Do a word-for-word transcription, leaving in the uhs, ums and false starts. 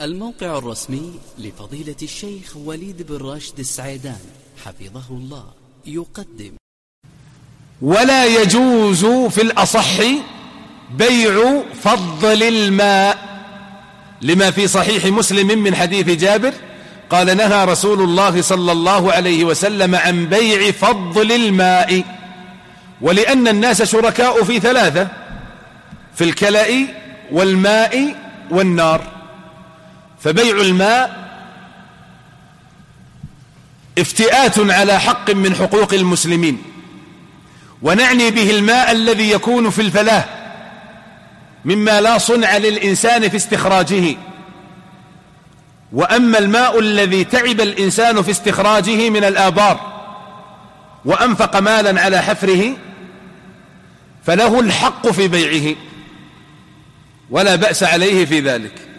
الموقع الرسمي لفضيلة الشيخ وليد بن راشد السعيدان حفظه الله يقدم: ولا يجوز في الأصح بيع فضل الماء، لما في صحيح مسلم من حديث جابر قال: نهى رسول الله صلى الله عليه وسلم عن بيع فضل الماء، ولأن الناس شركاء في ثلاثة: في الكلأ والماء والنار. فبيع الماء افتئات على حق من حقوق المسلمين، ونعني به الماء الذي يكون في الفلاة مما لا صنع للإنسان في استخراجه. وأما الماء الذي تعب الإنسان في استخراجه من الآبار وأنفق مالا على حفره فله الحق في بيعه ولا بأس عليه في ذلك.